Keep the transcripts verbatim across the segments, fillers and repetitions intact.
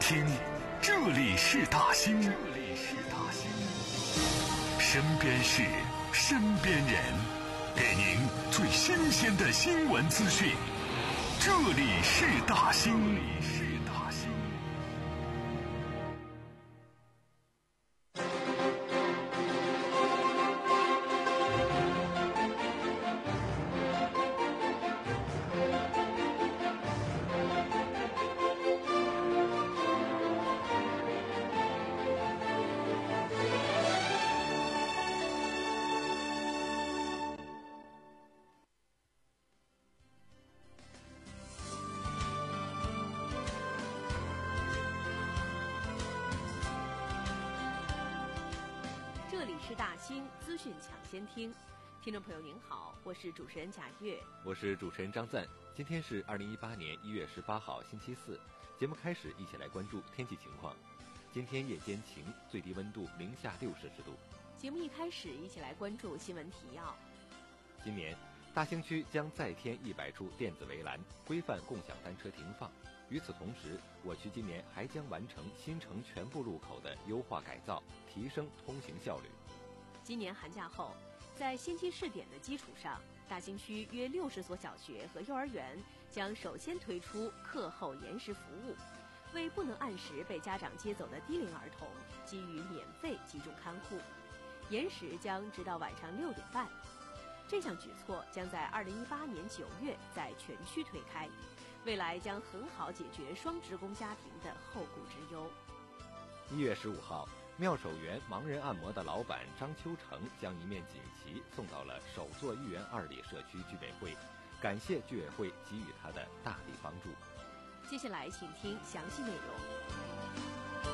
听，这里是大兴，这里是大兴，身边事，身边人，给您最新鲜的新闻资讯。这里是大兴，这里是大兴。 这里是大兴资讯抢先听，听众朋友您好，我是主持人贾月， 我是主持人张赞。今天是二零一八年一月十八号星期四，节目开始一起来关注天气情况。今天夜间晴，最低温度零下六摄氏度。 节目一开始一起来关注新闻提要。 今年大兴区将再添一百处电子围栏，规范共享单车停放。与此同时，我区今年还将完成新城全部路口的优化改造，提升通行效率。 今年寒假后，在先期试点的基础上，大兴区约六十所小学和幼儿园将首先推出课后延时服务，为不能按时被家长接走的低龄儿童给予免费集中看护，延时将直到晚上六点半。这项举措将在二零一八年九月在全区推开，未来将很好解决双职工家庭的后顾之忧。 一月十五号，妙手园盲人按摩的老板张秋成将一面锦旗送到了首座豫园二里社区居委会，感谢居委会给予他的大力帮助。 接下来请听详细内容。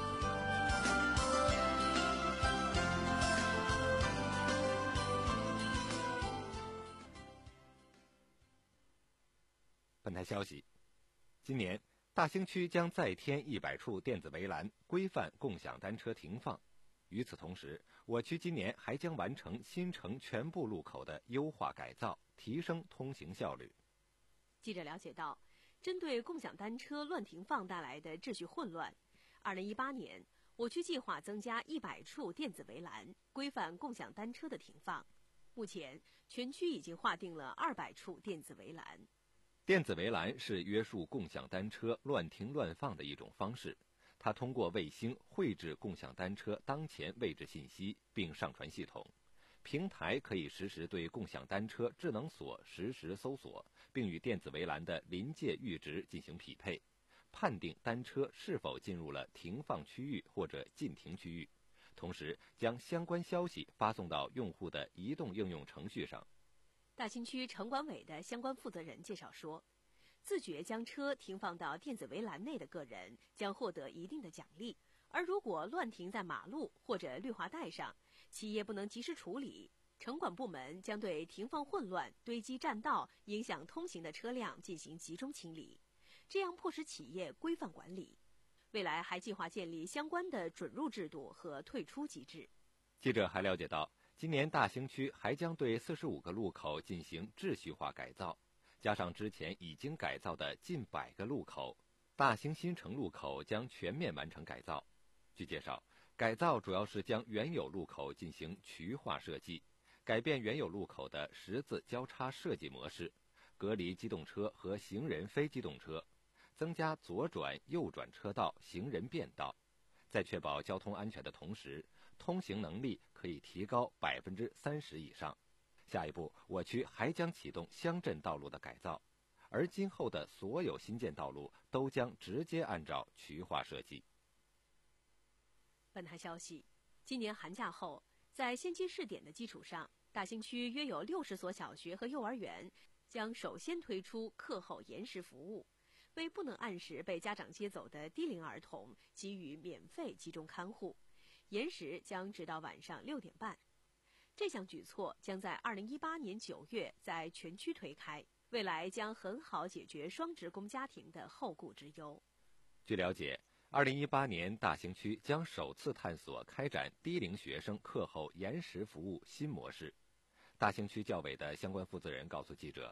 本台消息，今年大兴区将再添一百处电子围栏，规范共享单车停放。与此同时，我区今年还将完成新城全部路口的优化改造，提升通行效率。 记者了解到，针对共享单车乱停放带来的秩序混乱，二零一八年我区计划增加一百处电子围栏，规范共享单车的停放。目前，全区已经划定了二百处电子围栏。 电子围栏是约束共享单车乱停乱放的一种方式，它通过卫星绘制共享单车当前位置信息并上传系统，平台可以实时对共享单车智能锁实时搜索，并与电子围栏的临界阈值进行匹配，判定单车是否进入了停放区域或者禁停区域，同时将相关消息发送到用户的移动应用程序上。 大兴区城管委的相关负责人介绍说，自觉将车停放到电子围栏内的个人将获得一定的奖励，而如果乱停在马路或者绿化带上，企业不能及时处理，城管部门将对停放混乱、堆积占道、影响通行的车辆进行集中清理，这样迫使企业规范管理。未来还计划建立相关的准入制度和退出机制。 记者还了解到，今年大兴区还将对四十五个路口进行秩序化改造，加上之前已经改造的近百个路口，大兴新城路口将全面完成改造。据介绍，改造主要是将原有路口进行渠化设计，改变原有路口的十字交叉设计模式，隔离机动车和行人非机动车，增加左转右转车道、行人便道，在确保交通安全的同时，通行能力可以提高百分之三十以上。下一步，我区还将启动乡镇道路的改造，而今后的所有新建道路都将直接按照渠化设计。 本台消息，今年寒假后，在先期试点的基础上，大兴区约有六十所小学和幼儿园将首先推出课后延时服务，为不能按时被家长接走的低龄儿童给予免费集中看护，延时将直到晚上六点半。这项举措将在二零一八年九月在全区推开，未来将很好解决双职工家庭的后顾之忧。 据了解，二零一八年大兴区将首次探索开展低龄学生课后延时服务新模式。大兴区教委的相关负责人告诉记者，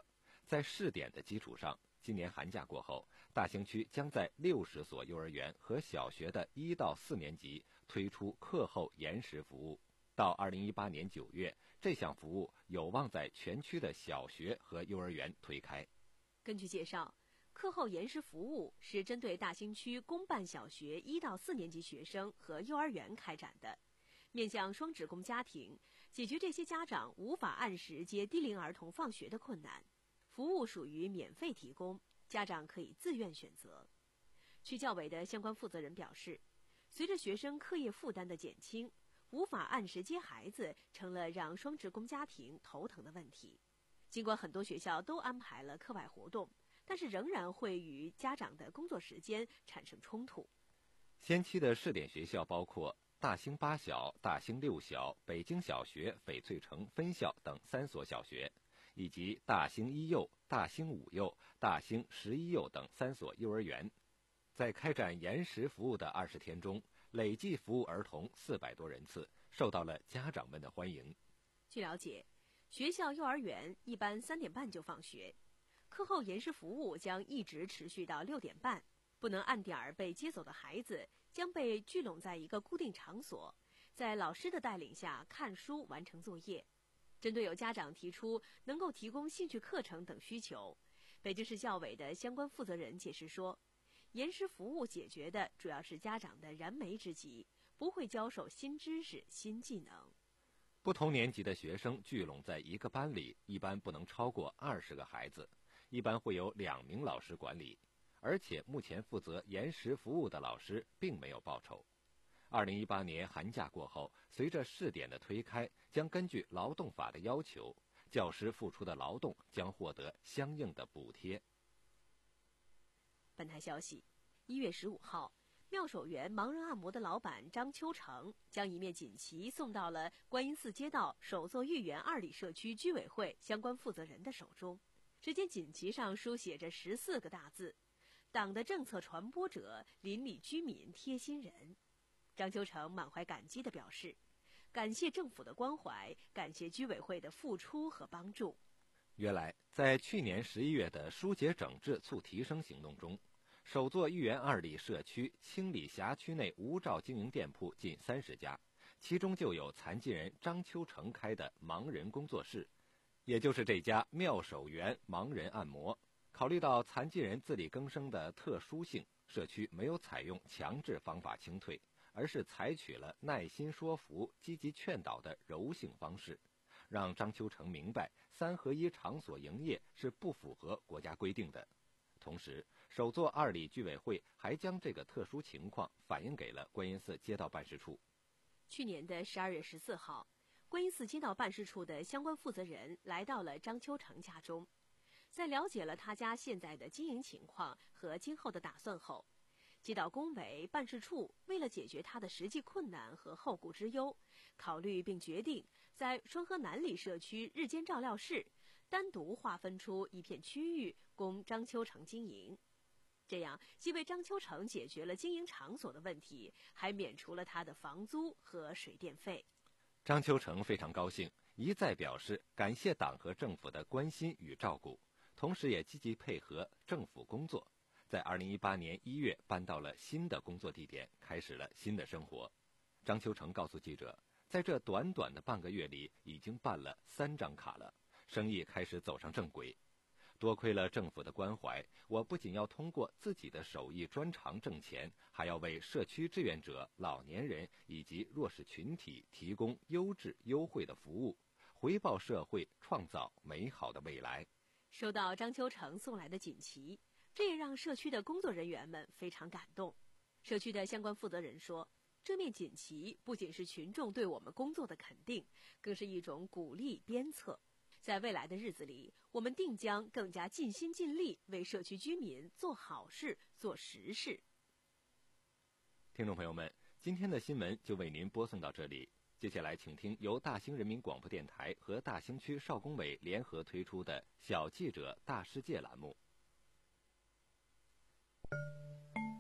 在试点的基础上，今年寒假过后，大兴区将在六十所幼儿园和小学的一到四年级推出课后延时服务。到二零一八年九月，这项服务有望在全区的小学和幼儿园推开。 根据介绍，课后延时服务是针对大兴区公办小学一到四年级学生和幼儿园开展的，面向双职工家庭，解决这些家长无法按时接低龄儿童放学的困难。服务属于免费提供，家长可以自愿选择。区教委的相关负责人表示，随着学生课业负担的减轻，无法按时接孩子成了让双职工家庭头疼的问题。尽管很多学校都安排了课外活动，但是仍然会与家长的工作时间产生冲突。 先期的试点学校包括大兴八小、大兴六小、北京小学、翡翠城分校等三所小学，以及大兴一幼、大兴五幼、大兴十一幼等三所幼儿园。在开展延时服务的二十天中，累计服务儿童四百多人次，受到了家长们的欢迎。 据了解，学校幼儿园一般三点半就放学，课后延时服务将一直持续到六点半。不能按点儿被接走的孩子将被聚拢在一个固定场所，在老师的带领下看书完成作业。针对有家长提出能够提供兴趣课程等需求，北京市教委的相关负责人解释说，延时服务解决的主要是家长的燃眉之急，不会教授新知识、新技能。 不同年级的学生聚拢在一个班里，一般不能超过二十个孩子，一般会有两名老师管理，而且目前负责延时服务的老师并没有报酬。二零一八年寒假过后，随着试点的推开，将根据劳动法的要求，教师付出的劳动将获得相应的补贴。 本台消息，一月十五号，妙手园盲人按摩的老板张秋成将一面锦旗送到了观音寺街道首座豫园二里社区居委会相关负责人的手中。只见锦旗上书写着十四个大字：党的政策传播者，邻里居民贴心人。张秋成满怀感激地表示，感谢政府的关怀，感谢居委会的付出和帮助。 原来，在去年十一月的疏解整治促提升行动中，首座豫园二里社区清理辖区内无照经营店铺近三十家，其中就有残疾人张秋成开的盲人工作室，也就是这家妙手园盲人按摩。考虑到残疾人自力更生的特殊性，社区没有采用强制方法清退，而是采取了耐心说服、积极劝导的柔性方式，让张秋成明白三合一场所营业是不符合国家规定的。同时，首座二里居委会还将这个特殊情况反映给了观音寺街道办事处。 去年的十二月十四号，观音寺街道办事处的相关负责人来到了张秋成家中，在了解了他家现在的经营情况和今后的打算后，街道工委办事处为了解决他的实际困难和后顾之忧，考虑并决定在双河南里社区日间照料室单独划分出一片区域供张秋成经营。这样既为张秋成解决了经营场所的问题，还免除了他的房租和水电费。 张秋成非常高兴，一再表示感谢党和政府的关心与照顾，同时也积极配合政府工作。在二零一八年一月搬到了新的工作地点，开始了新的生活。张秋成告诉记者，在这短短的半个月里，已经办了三张卡了，生意开始走上正轨。多亏了政府的关怀，我不仅要通过自己的手艺专长挣钱，还要为社区志愿者、老年人以及弱势群体提供优质优惠的服务，回报社会，创造美好的未来。 收到张秋成送来的锦旗，这也让社区的工作人员们非常感动。社区的相关负责人说，这面锦旗不仅是群众对我们工作的肯定，更是一种鼓励鞭策。在未来的日子里，我们定将更加尽心尽力为社区居民做好事、做实事。 听众朋友们，今天的新闻就为您播送到这里。接下来请听由大兴人民广播电台和大兴区少工委联合推出的小记者大世界栏目。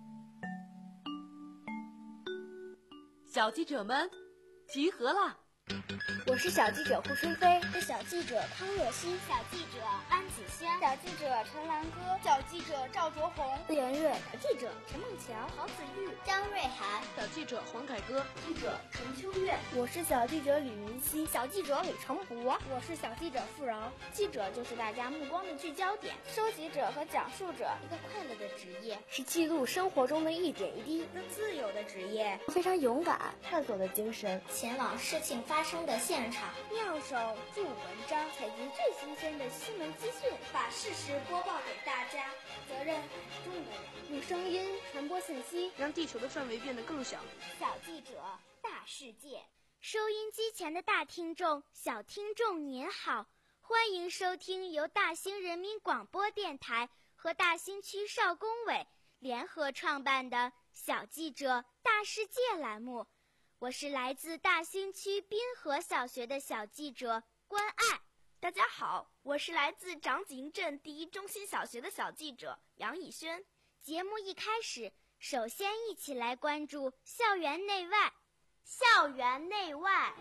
小记者们，集合啦！ 我是小记者胡春飞，是小记者康若欣， 小记者安子轩， 小记者陈兰歌， 小记者赵卓红， 四元瑞， 小记者陈梦桥， 郝子玉，张瑞涵， 小记者黄凯歌， 记者陈秋月。 我是小记者李云熙， 小记者李成博， 我是小记者付饶。 记者就是大家目光的聚焦点，收集者和讲述者， 一个快乐的职业， 是记录生活中的一点一滴， 一个自由的职业， 非常勇敢探索的精神， 前往事情发生的现场， 妙手著文章， 采集最新鲜的新闻资讯， 把事实播报给大家。 责任很重的人， 用声音传播信息， 让地球的范围变得更小。 小记者大世界， 收音机前的大听众、小听众您好，欢迎收听由大兴人民广播电台和大兴区少工委联合创办的小记者大世界栏目。我是来自大兴区滨河小学的小记者关爱。 大家好，我是来自长子营镇第一中心小学的小记者杨以轩。 节目一开始，首先一起来关注校园内外。 校园内外。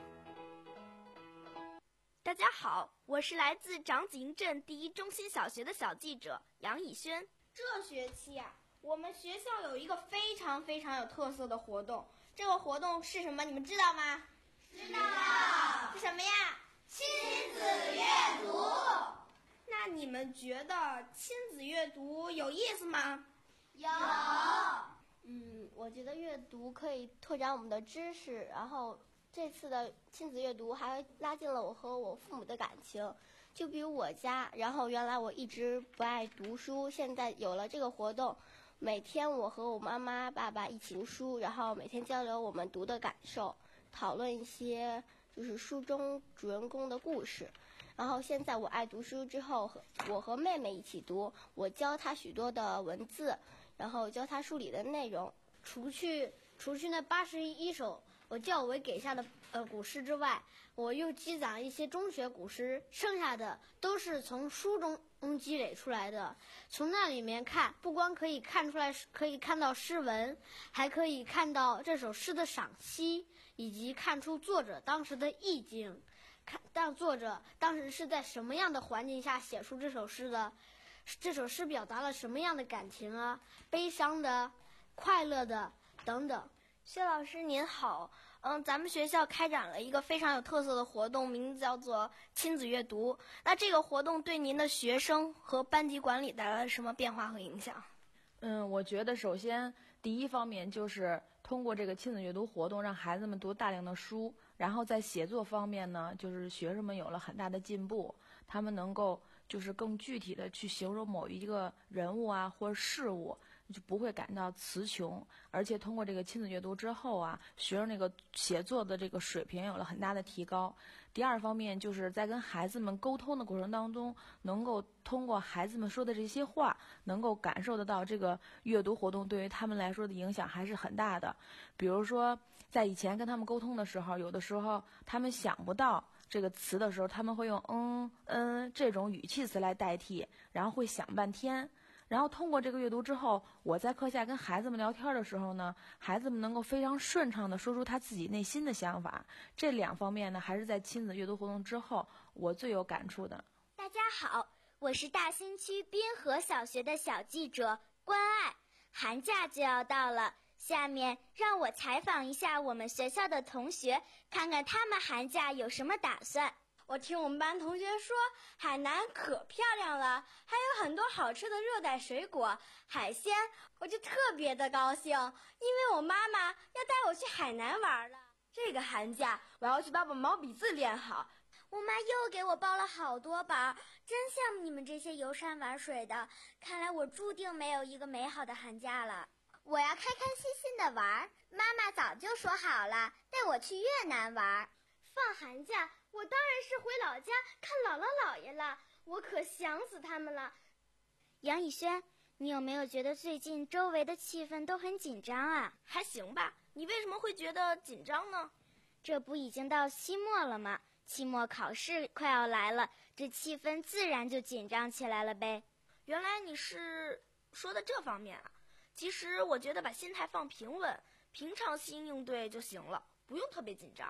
大家好，我是来自长子营镇第一中心小学的小记者杨以轩。 这学期啊，我们学校有一个非常非常有特色的活动，这个活动是什么？你们知道吗？ 知道。 是什么呀？ 亲子阅读。 那你们觉得亲子阅读有意思吗？ 有。 嗯，我觉得阅读可以拓展我们的知识，然后这次的亲子阅读还拉近了我和我父母的感情。就比如我家，然后原来我一直不爱读书，现在有了这个活动，每天我和我妈妈、爸爸一起读书，然后每天交流我们读的感受，讨论一些就是书中主人公的故事。然后现在我爱读书之后，我和妹妹一起读，我教她许多的文字，然后教她书里的内容。 除去除去那八十一首我教委给下的呃古诗之外，我又积攒了一些中学古诗，剩下的都是从书中积累出来的。从那里面看，不光可以看出来，可以看到诗文，还可以看到这首诗的赏析，以及看出作者当时的意境，看当作者当时是在什么样的环境下写出这首诗的，这首诗表达了什么样的感情啊，悲伤的、快乐的等等。 薛老师您好，嗯，咱们学校开展了一个非常有特色的活动，名字叫做亲子阅读。那这个活动对您的学生和班级管理带来了什么变化和影响？ 嗯，我觉得首先第一方面就是通过这个亲子阅读活动，让孩子们读大量的书，然后在写作方面呢，就是学生们有了很大的进步，他们能够就是更具体的去形容某一个人物啊或者事物，就不会感到词穷。而且通过这个亲子阅读之后啊，学生那个写作的这个水平有了很大的提高。第二方面就是在跟孩子们沟通的过程当中，能够通过孩子们说的这些话，能够感受得到这个阅读活动对于他们来说的影响还是很大的。比如说在以前跟他们沟通的时候，有的时候他们想不到这个词的时候，他们会用嗯嗯这种语气词来代替，然后会想半天。然后通过这个阅读之后，我在课下跟孩子们聊天的时候呢，孩子们能够非常顺畅地说出他自己内心的想法。这两方面呢，还是在亲子阅读活动之后我最有感触的。 大家好，我是大兴区滨河小学的小记者关爱。寒假就要到了，下面让我采访一下我们学校的同学，看看他们寒假有什么打算。 我听我们班同学说，海南可漂亮了，还有很多好吃的热带水果、海鲜，我就特别的高兴，因为我妈妈要带我去海南玩了。 这个寒假我要去把我毛笔字练好。 我妈又给我报了好多班，真羡慕你们这些游山玩水的，看来我注定没有一个美好的寒假了。 我要开开心心的玩，妈妈早就说好了，带我去越南玩。 放寒假我当然是回老家看姥姥姥爷了，我可想死他们了。 杨以轩，你有没有觉得最近周围的气氛都很紧张啊？ 还行吧，你为什么会觉得紧张呢？ 这不已经到期末了吗？期末考试快要来了，这气氛自然就紧张起来了呗。 原来你是说的这方面啊。其实我觉得把心态放平稳，平常心应对就行了，不用特别紧张。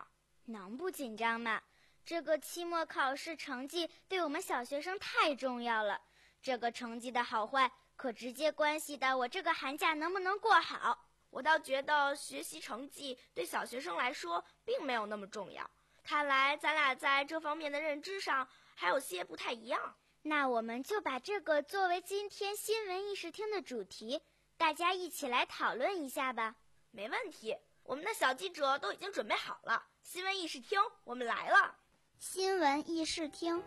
能不紧张吗？这个期末考试成绩对我们小学生太重要了，这个成绩的好坏可直接关系到我这个寒假能不能过好。 我倒觉得学习成绩对小学生来说并没有那么重要，看来咱俩在这方面的认知上还有些不太一样。 那我们就把这个作为今天新闻议事厅的主题，大家一起来讨论一下吧。 没问题，我们的小记者都已经准备好了，新闻议事厅我们来了。 新闻议事厅，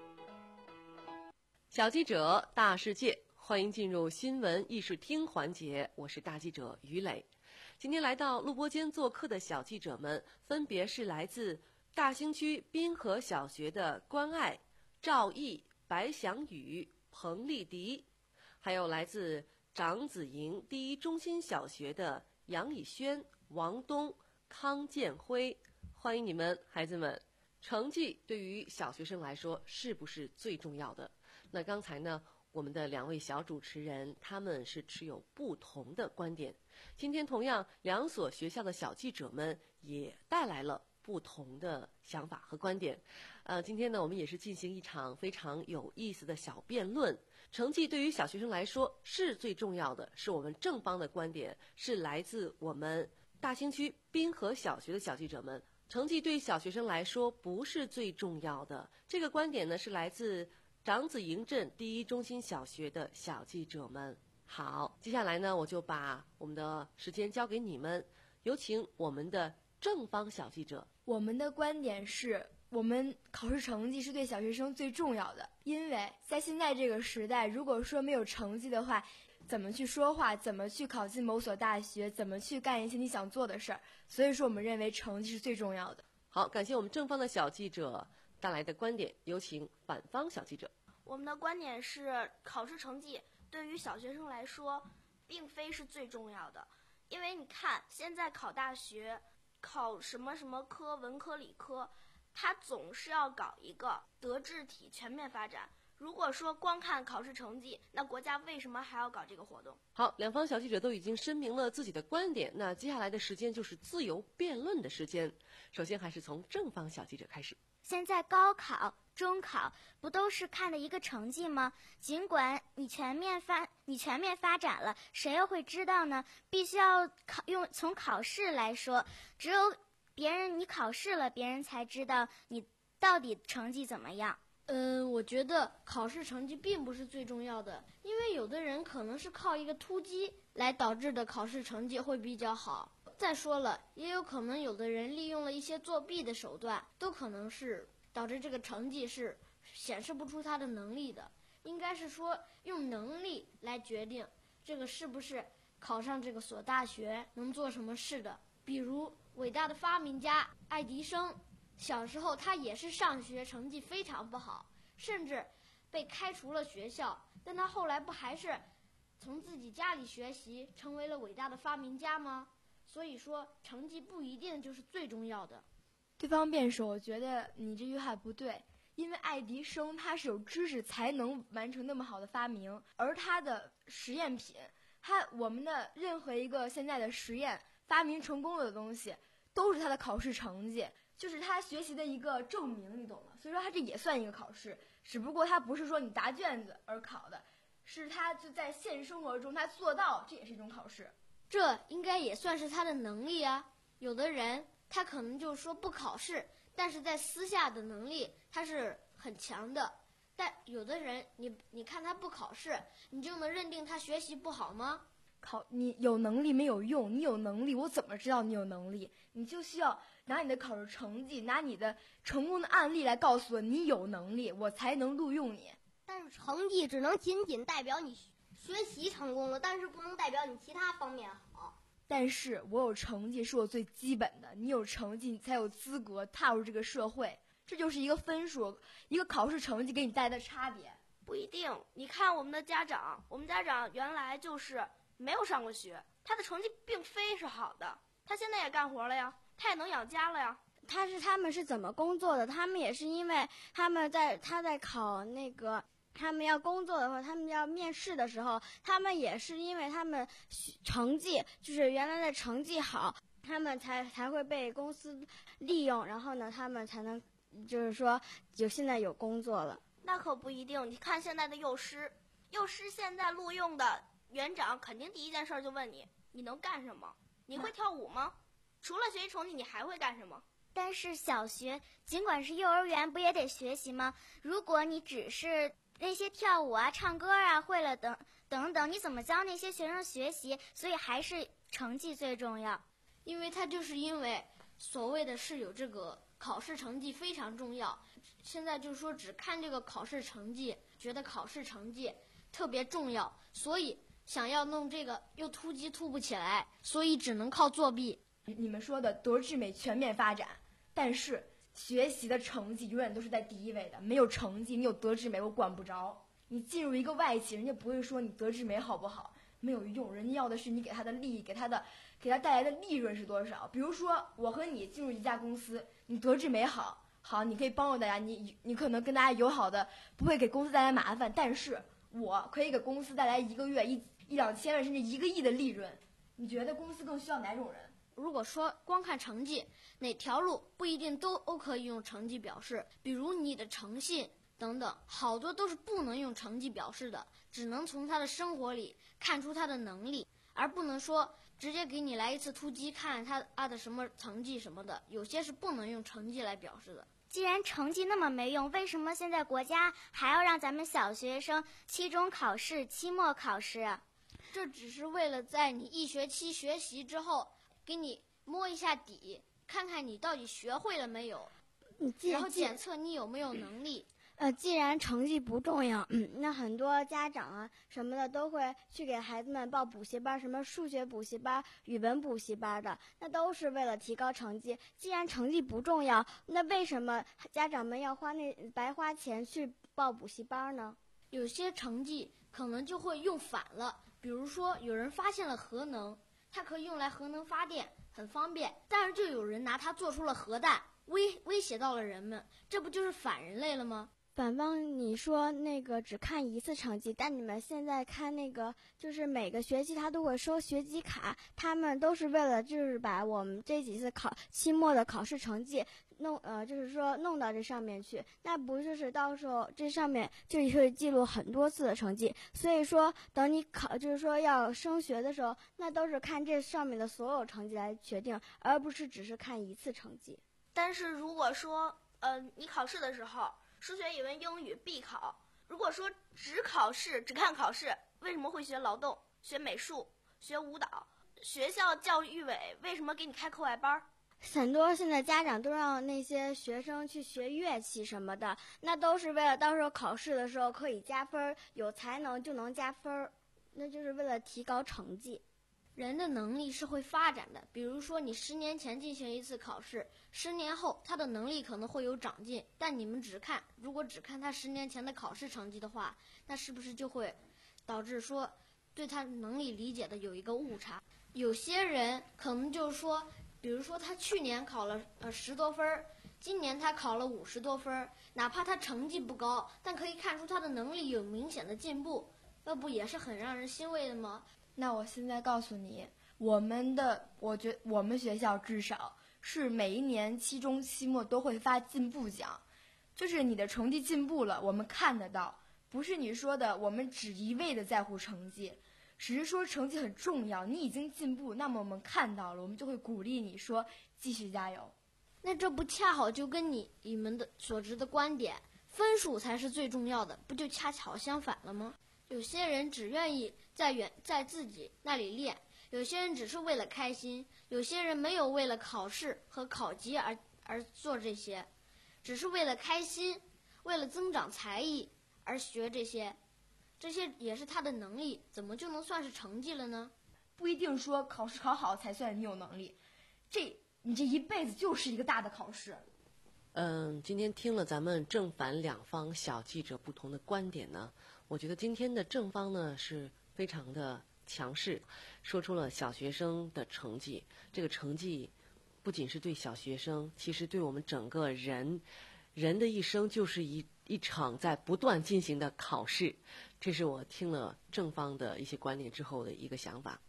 小记者大世界，欢迎进入新闻议事厅环节，我是大记者于磊。今天来到录播间做客的小记者们，分别是来自大兴区滨河小学的关爱、赵毅、白翔宇、彭丽迪，还有来自长子营第一中心小学的杨以轩、王东、康建辉，欢迎你们，孩子们。成绩对于小学生来说是不是最重要的？那刚才呢，我们的两位小主持人他们是持有不同的观点。今天同样两所学校的小记者们也带来了不同的想法和观点。呃，今天呢，我们也是进行一场非常有意思的小辩论。成绩对于小学生来说是最重要的，是我们正方的观点，是来自我们大兴区滨河小学的小记者们。成绩对小学生来说不是最重要的，这个观点呢是来自长子营镇第一中心小学的小记者们。好，接下来呢，我就把我们的时间交给你们，有请我们的正方小记者。 我们的观点是，我们考试成绩是对小学生最重要的，因为在现在这个时代，如果说没有成绩的话，怎么去说话，怎么去考进某所大学，怎么去干一些你想做的事儿，所以说我们认为成绩是最重要的。 好，感谢我们正方的小记者带来的观点，有请反方小记者。 我们的观点是，考试成绩对于小学生来说并非是最重要的，因为你看现在考大学，考什么什么科，文科理科，它总是要搞一个德智体全面发展。如果说光看考试成绩，那国家为什么还要搞这个活动？ 好，两方小记者都已经申明了自己的观点，那接下来的时间就是自由辩论的时间。首先还是从正方小记者开始。 现在高考、中考不都是看的一个成绩吗？尽管你全面发你全面发展了，谁又会知道呢？必须要考用从考试来说，只有别人你考试了，别人才知道你到底成绩怎么样。 嗯，我觉得考试成绩并不是最重要的，因为有的人可能是靠一个突击来导致的考试成绩会比较好。再说了，也有可能有的人利用了一些作弊的手段，都可能是导致这个成绩是显示不出他的能力的。应该是说用能力来决定这个是不是考上这个所大学能做什么事的。比如伟大的发明家爱迪生，小时候他也是上学成绩非常不好，甚至被开除了学校，但他后来不还是从自己家里学习，成为了伟大的发明家吗？所以说成绩不一定就是最重要的。 对方辩手，我觉得你这句话不对，因为爱迪生他是有知识才能完成那么好的发明，而他的实验品，他我们的任何一个现在的实验发明成功的东西，都是他的考试成绩，就是他学习的一个证明，你懂吗？所以说他这也算一个考试，只不过他不是说你答卷子而考的，是他就在现实生活中他做到，这也是一种考试。 这应该也算是他的能力啊。有的人他可能就是说不考试，但是在私下的能力他是很强的。但有的人你你看他不考试，你就能认定他学习不好吗？ 考你有能力没有用，你有能力我怎么知道你有能力？你就需要拿你的考试成绩，拿你的成功的案例来告诉我你有能力，我才能录用你。 但是成绩只能仅仅代表你学习成功了，但是不能代表你其他方面好。 但是我有成绩是我最基本的，你有成绩你才有资格踏入这个社会，这就是一个分数，一个考试成绩给你带来的差别。 不一定，你看我们的家长，我们家长原来就是没有上过学，他的成绩并非是好的，他现在也干活了呀，他也能养家了呀。 他是他们是怎么工作的？他们也是因为他们在他在考那个，他们要工作的话，他们要面试的时候，他们也是因为他们成绩就是原来的成绩好， 他们才才会被公司利用，然后呢，他们才能就是说就现在有工作了。 那可不一定，你看现在的幼师，幼师现在录用的园长肯定第一件事就问你，你能干什么？你会跳舞吗？除了学习成绩，你还会干什么？ 但是小学尽管是幼儿园，不也得学习吗？如果你只是那些跳舞啊、唱歌啊会了等等等，你怎么教那些学生学习？所以还是成绩最重要。 因为他就是因为所谓的是有这个考试成绩非常重要，现在就是说只看这个考试成绩，觉得考试成绩特别重要，所以想要弄这个又突击突不起来，所以只能靠作弊。 你们说的德智美全面发展，但是学习的成绩永远都是在第一位的，没有成绩你有德智美我管不着。你进入一个外企，人家不会说你德智美好不好，没有用，人家要的是你给他的利益，给他的给他带来的利润是多少。比如说我和你进入一家公司，你德智美好好，你可以帮助大家，你你可能跟大家友好的，不会给公司带来麻烦，但是我可以给公司带来一个月一一两千万甚至一个亿的利润，你觉得公司更需要哪种人？ 如果说光看成绩，哪条路不一定都都可以用成绩表示，比如你的诚信等等，好多都是不能用成绩表示的，只能从他的生活里看出他的能力，而不能说直接给你来一次突击，看他他的什么成绩什么的，有些是不能用成绩来表示的。 既然成绩那么没用，为什么现在国家还要让咱们小学生期中考试、期末考试啊？ 这只是为了在你一学期学习之后给你摸一下底，看看你到底学会了没有，然后检测你有没有能力。 呃，既然成绩不重要，嗯，那很多家长啊什么的都会去给孩子们报补习班，什么数学补习班、语文补习班的，那都是为了提高成绩。既然成绩不重要，那为什么家长们要花那白花钱去报补习班呢？ 有些成绩可能就会用反了，比如说有人发现了核能，它可以用来核能发电，很方便，但是就有人拿它做出了核弹，威威胁到了人们，这不就是反人类了吗？ 反方你说那个只看一次成绩，但你们现在看那个就是每个学期他都会收学籍卡，他们都是为了就是把我们这几次考期末的考试成绩弄呃就是说弄到这上面去，那不就是到时候这上面就会记录很多次的成绩，所以说等你考就是说要升学的时候，那都是看这上面的所有成绩来决定，而不是只是看一次成绩。 但是如果说呃你考试的时候数学、语文、英语必考。如果说只考试、只看考试，为什么会学劳动、学美术、学舞蹈？学校教育委为什么给你开课外班？ 很多现在家长都让那些学生去学乐器什么的，那都是为了到时候考试的时候可以加分，有才能就能加分，那就是为了提高成绩。 人的能力是会发展的，比如说你十年前进行一次考试，十年后他的能力可能会有长进，但你们只看，如果只看他十年前的考试成绩的话，那是不是就会导致说对他能力理解的有一个误差？有些人可能就是说，比如说他去年考了呃十多分，今年他考了五十多分，哪怕他成绩不高，但可以看出他的能力有明显的进步，那不也是很让人欣慰的吗？ 那我现在告诉你，我们的，我觉我们学校至少是每一年期中、期末都会发进步奖，就是你的成绩进步了，我们看得到，不是你说的我们只一味的在乎成绩，只是说成绩很重要，你已经进步，那么我们看到了，我们就会鼓励你说继续加油。 那这不恰好就跟你你们的所持的观点，分数才是最重要的，不就恰巧相反了吗？有些人只愿意在远在自己那里练，有些人只是为了开心，有些人没有为了考试和考级而而做这些，只是为了开心，为了增长才艺而学这些，这些也是他的能力，怎么就能算是成绩了呢？ 不一定说考试考好才算你有能力，这你这一辈子就是一个大的考试。 嗯，今天听了咱们正反两方小记者不同的观点呢，我觉得今天的正方呢是非常的强势，说出了小学生的成绩。这个成绩不仅是对小学生，其实对我们整个人，人的一生就是一一场在不断进行的考试。这是我听了正方的一些观点之后的一个想法。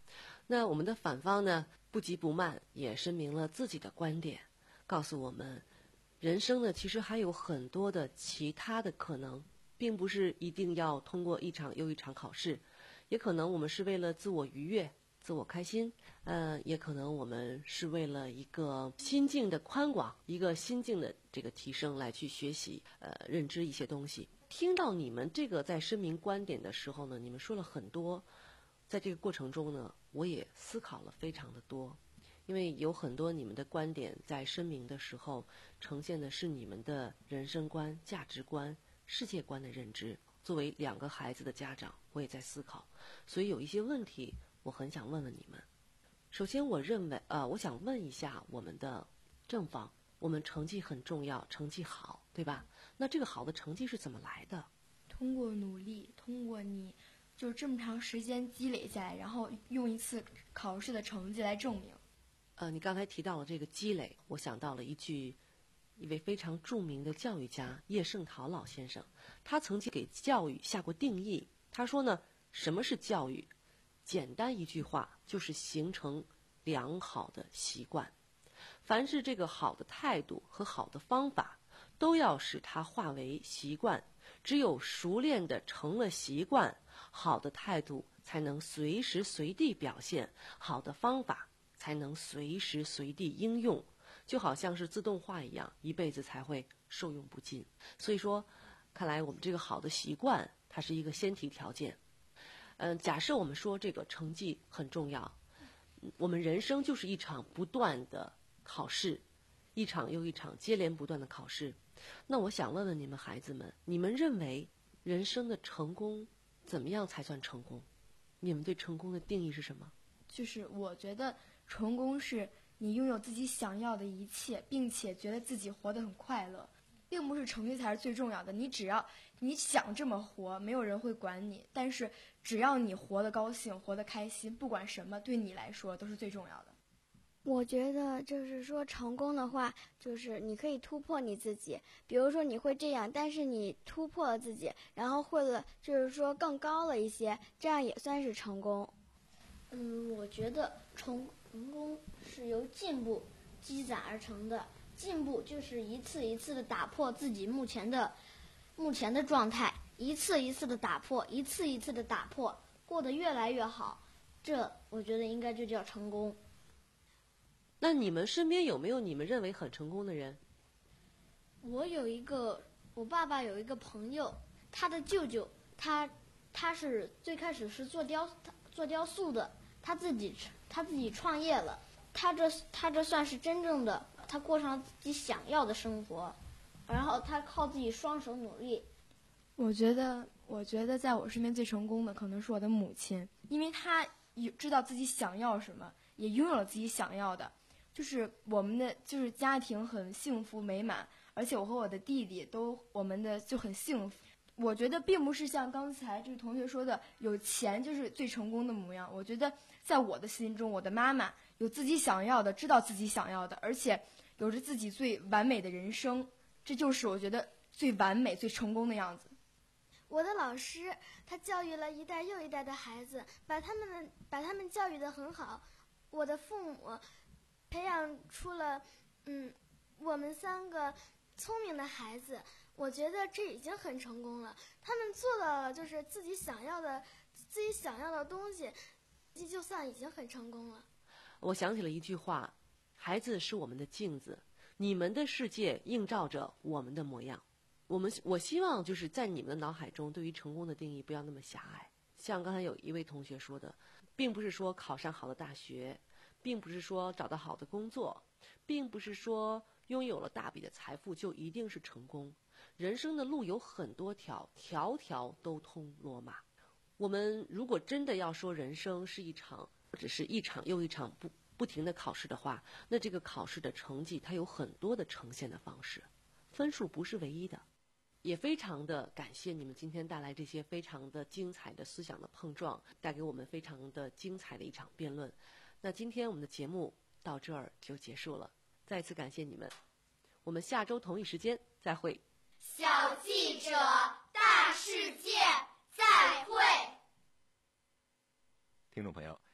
那我们的反方呢，不急不慢也声明了自己的观点，告诉我们人生呢其实还有很多的其他的可能，并不是一定要通过一场又一场考试，也可能我们是为了自我愉悦、自我开心，呃，也可能我们是为了一个心境的宽广，一个心境的这个提升来去学习，呃，认知一些东西。听到你们这个在声明观点的时候呢，你们说了很多，在这个过程中呢，我也思考了非常的多，因为有很多你们的观点在声明的时候呈现的是你们的人生观、价值观、世界观的认知。作为两个孩子的家长，我也在思考，所以有一些问题我很想问问你们。首先我认为呃，我想问一下我们的正方，我们成绩很重要，成绩好，对吧？那这个好的成绩是怎么来的？ 通过努力，通过你就这么长时间积累下来，然后用一次考试的成绩来证明。 呃，你刚才提到了这个积累，我想到了一句一位非常著名的教育家叶圣陶老先生，他曾经给教育下过定义。他说呢，什么是教育？简单一句话，就是形成良好的习惯。凡是这个好的态度和好的方法，都要使它化为习惯。只有熟练的成了习惯，好的态度才能随时随地表现，好的方法才能随时随地应用，就好像是自动化一样，一辈子才会受用不尽。所以说，看来我们这个好的习惯，它是一个先提条件。嗯，假设我们说这个成绩很重要，我们人生就是一场不断的考试，一场又一场接连不断的考试。那我想问问你们孩子们，你们认为人生的成功怎么样才算成功？你们对成功的定义是什么？ 就是我觉得成功是你拥有自己想要的一切，并且觉得自己活得很快乐，并不是成绩才是最重要的。你只要你想这么活，没有人会管你，但是只要你活得高兴，活得开心，不管什么对你来说都是最重要的。 我觉得就是说成功的话，就是你可以突破你自己，比如说你会这样，但是你突破了自己，然后会了就是说更高了一些，这样也算是成功。 嗯，我觉得成成功是由进步积攒而成的，进步就是一次一次的打破自己目前的目前的状态，一次一次的打破，一次一次的打破，过得越来越好，这我觉得应该就叫成功。 那你们身边有没有你们认为很成功的人？ 我有一个，我爸爸有一个朋友，他的舅舅，他他是最开始是做雕做雕塑的，他自己他自己创业了，他这他这算是真正的，他过上自己想要的生活，然后他靠自己双手努力。 我觉得，我觉得在我身边最成功的可能是我的母亲，因为她有知道自己想要什么，也拥有了自己想要的。就是我们的就是家庭很幸福美满，而且我和我的弟弟都我们的就很幸福。我觉得并不是像刚才这个同学说的有钱就是最成功的模样。我觉得在我的心中，我的妈妈有自己想要的，知道自己想要的，而且有着自己最完美的人生，这就是我觉得最完美最成功的样子。 我的老师他教育了一代又一代的孩子，把他们的把他们教育得很好。我的父母培养出了嗯我们三个聪明的孩子，我觉得这已经很成功了。他们做到了就是自己想要的自己想要的东西，这就算已经很成功了。 我想起了一句话，孩子是我们的镜子，你们的世界映照着我们的模样。我们我希望就是在你们的脑海中，对于成功的定义不要那么狭隘。像刚才有一位同学说的，并不是说考上好的大学，并不是说找到好的工作，并不是说拥有了大笔的财富就一定是成功。人生的路有很多条，条条都通罗马。我们如果真的要说人生是一场，或者是一场又一场不不停的考试的话，那这个考试的成绩它有很多的呈现的方式，分数不是唯一的。也非常的感谢你们今天带来这些非常的精彩的思想的碰撞，带给我们非常的精彩的一场辩论。那今天我们的节目到这儿就结束了，再次感谢你们，我们下周同一时间再会。 小记者大世界再会。 听众朋友，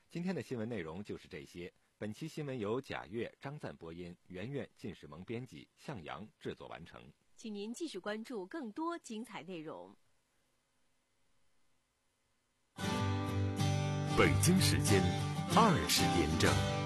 今天的新闻内容就是这些。本期新闻由贾月、张赞播音，圆圆、靳世萌编辑，向阳制作完成。 请您继续关注更多精彩内容。 北京时间二十点整。